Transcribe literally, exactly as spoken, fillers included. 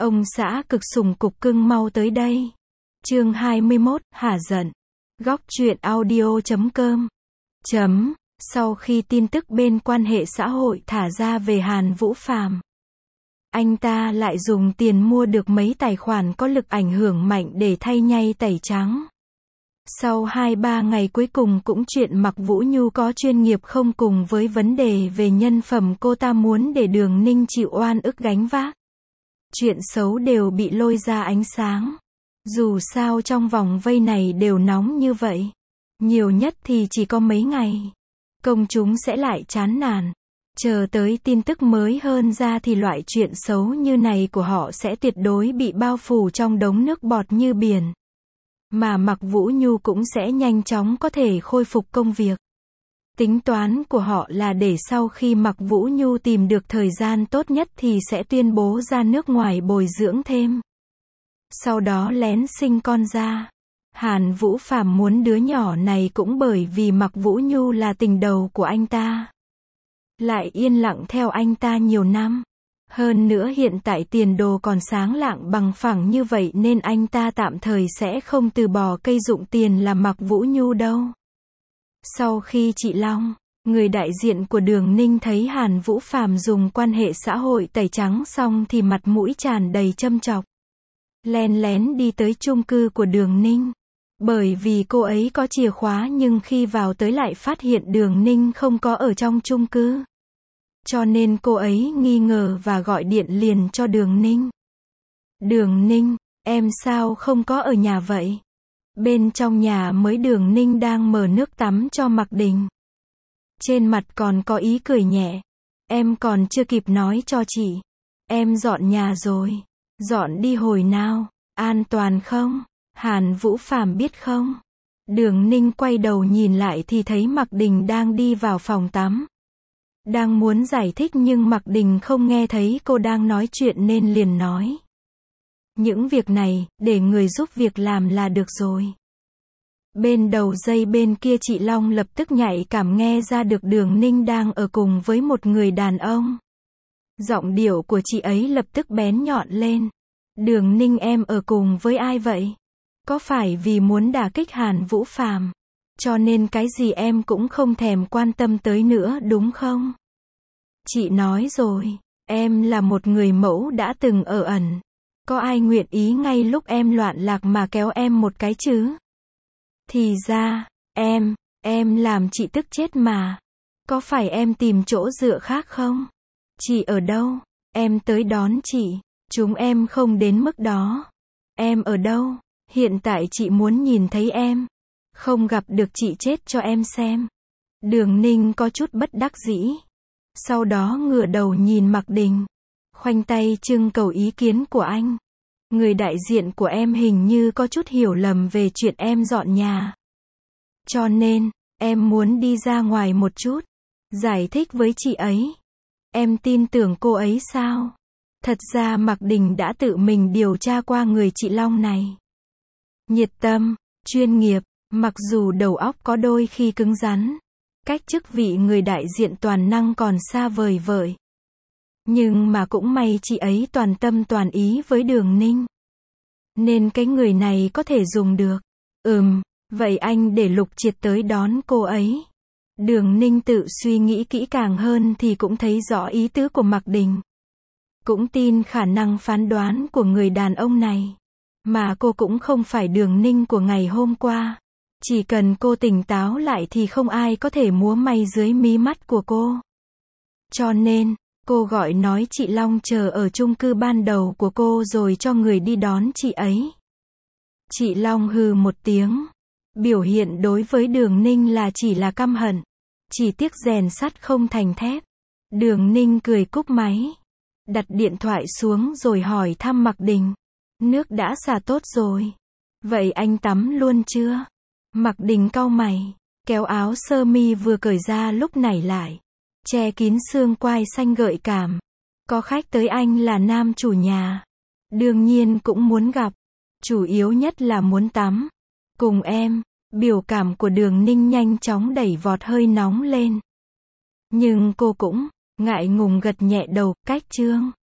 Ông xã cực sủng cục cưng mau tới đây. Chương hai mươi mốt, hả giận. Góc truyện audio chấm com. Chấm. Sau khi tin tức bên quan hệ xã hội thả ra về Hàn Vũ Phàm, anh ta lại dùng tiền mua được mấy tài khoản có lực ảnh hưởng mạnh để thay nhay tẩy trắng. Sau hai ba ngày cuối cùng cũng chuyện Mạc Vũ Nhu có chuyên nghiệp không cùng với vấn đề về nhân phẩm cô ta muốn để Đường Ninh chịu oan ức gánh vác. Chuyện xấu đều bị lôi ra ánh sáng. Dù sao trong vòng vây này đều nóng như vậy. Nhiều nhất thì chỉ có mấy ngày. Công chúng sẽ lại chán nản. Chờ tới tin tức mới hơn ra thì loại chuyện xấu như này của họ sẽ tuyệt đối bị bao phủ trong đống nước bọt như biển. Mà Mạc Vũ Nhu cũng sẽ nhanh chóng có thể khôi phục công việc. Tính toán của họ là để sau khi Mạc Vũ Nhu tìm được thời gian tốt nhất thì sẽ tuyên bố ra nước ngoài bồi dưỡng thêm. Sau đó lén sinh con ra. Hàn Vũ Phàm muốn đứa nhỏ này cũng bởi vì Mạc Vũ Nhu là tình đầu của anh ta. Lại yên lặng theo anh ta nhiều năm. Hơn nữa hiện tại tiền đồ còn sáng lạng bằng phẳng như vậy nên anh ta tạm thời sẽ không từ bỏ cây dụng tiền là Mạc Vũ Nhu đâu. Sau khi chị Long, người đại diện của Đường Ninh thấy Hàn Vũ Phàm dùng quan hệ xã hội tẩy trắng xong thì mặt mũi tràn đầy châm chọc. Len lén đi tới chung cư của Đường Ninh. Bởi vì cô ấy có chìa khóa nhưng khi vào tới lại phát hiện Đường Ninh không có ở trong chung cư. Cho nên cô ấy nghi ngờ và gọi điện liền cho Đường Ninh. Đường Ninh, em sao không có ở nhà vậy? Bên trong nhà mới Đường Ninh đang mở nước tắm cho Mạc Đình. Trên mặt còn có ý cười nhẹ. Em còn chưa kịp nói cho chị. Em dọn nhà rồi. Dọn đi hồi nào? An toàn không? Hàn Vũ Phàm biết không? Đường Ninh quay đầu nhìn lại thì thấy Mạc Đình đang đi vào phòng tắm. Đang muốn giải thích nhưng Mạc Đình không nghe thấy cô đang nói chuyện nên liền nói. Những việc này, để người giúp việc làm là được rồi. Bên đầu dây bên kia chị Long lập tức nhạy cảm nghe ra được Đường Ninh đang ở cùng với một người đàn ông. Giọng điệu của chị ấy lập tức bén nhọn lên. Đường Ninh em ở cùng với ai vậy? Có phải vì muốn đả kích Hàn Vũ Phàm, cho nên cái gì em cũng không thèm quan tâm tới nữa đúng không? Chị nói rồi, em là một người mẫu đã từng ở ẩn. Có ai nguyện ý ngay lúc em loạn lạc mà kéo em một cái chứ? Thì ra, em, em làm chị tức chết mà. Có phải em tìm chỗ dựa khác không? Chị ở đâu? Em tới đón chị. Chúng em không đến mức đó. Em ở đâu? Hiện tại chị muốn nhìn thấy em. Không gặp được chị chết cho em xem. Đường Ninh có chút bất đắc dĩ. Sau đó ngửa đầu nhìn Mạc Đình. Khoanh tay trưng cầu ý kiến của anh. Người đại diện của em hình như có chút hiểu lầm về chuyện em dọn nhà. Cho nên, em muốn đi ra ngoài một chút. Giải thích với chị ấy. Em tin tưởng cô ấy sao? Thật ra Mạc Đình đã tự mình điều tra qua người chị Long này. Nhiệt tâm, chuyên nghiệp, mặc dù đầu óc có đôi khi cứng rắn. Cách chức vị người đại diện toàn năng còn xa vời vợi. Nhưng mà cũng may chị ấy toàn tâm toàn ý với Đường Ninh. Nên cái người này có thể dùng được. Ừm, vậy anh để Lục Triệt tới đón cô ấy. Đường Ninh tự suy nghĩ kỹ càng hơn thì cũng thấy rõ ý tứ của Mạc Đình. Cũng tin khả năng phán đoán của người đàn ông này. Mà cô cũng không phải Đường Ninh của ngày hôm qua. Chỉ cần cô tỉnh táo lại thì không ai có thể múa may dưới mí mắt của cô. Cho nên, cô gọi nói chị Long chờ ở chung cư ban đầu của cô rồi cho người đi đón chị ấy. Chị Long hừ một tiếng. Biểu hiện đối với Đường Ninh là chỉ là căm hận. Chỉ tiếc rèn sắt không thành thép. Đường Ninh cười cúp máy. Đặt điện thoại xuống rồi hỏi thăm Mạc Đình. Nước đã xả tốt rồi. Vậy anh tắm luôn chưa? Mạc Đình cau mày. Kéo áo sơ mi vừa cởi ra lúc nảy lại. Che kín xương quai xanh gợi cảm. Có khách tới anh là nam chủ nhà. Đương nhiên cũng muốn gặp. Chủ yếu nhất là muốn tắm. Cùng em. Biểu cảm của Đường Ninh nhanh chóng đẩy vọt hơi nóng lên. Nhưng cô cũng ngại ngùng gật nhẹ đầu, cách trương.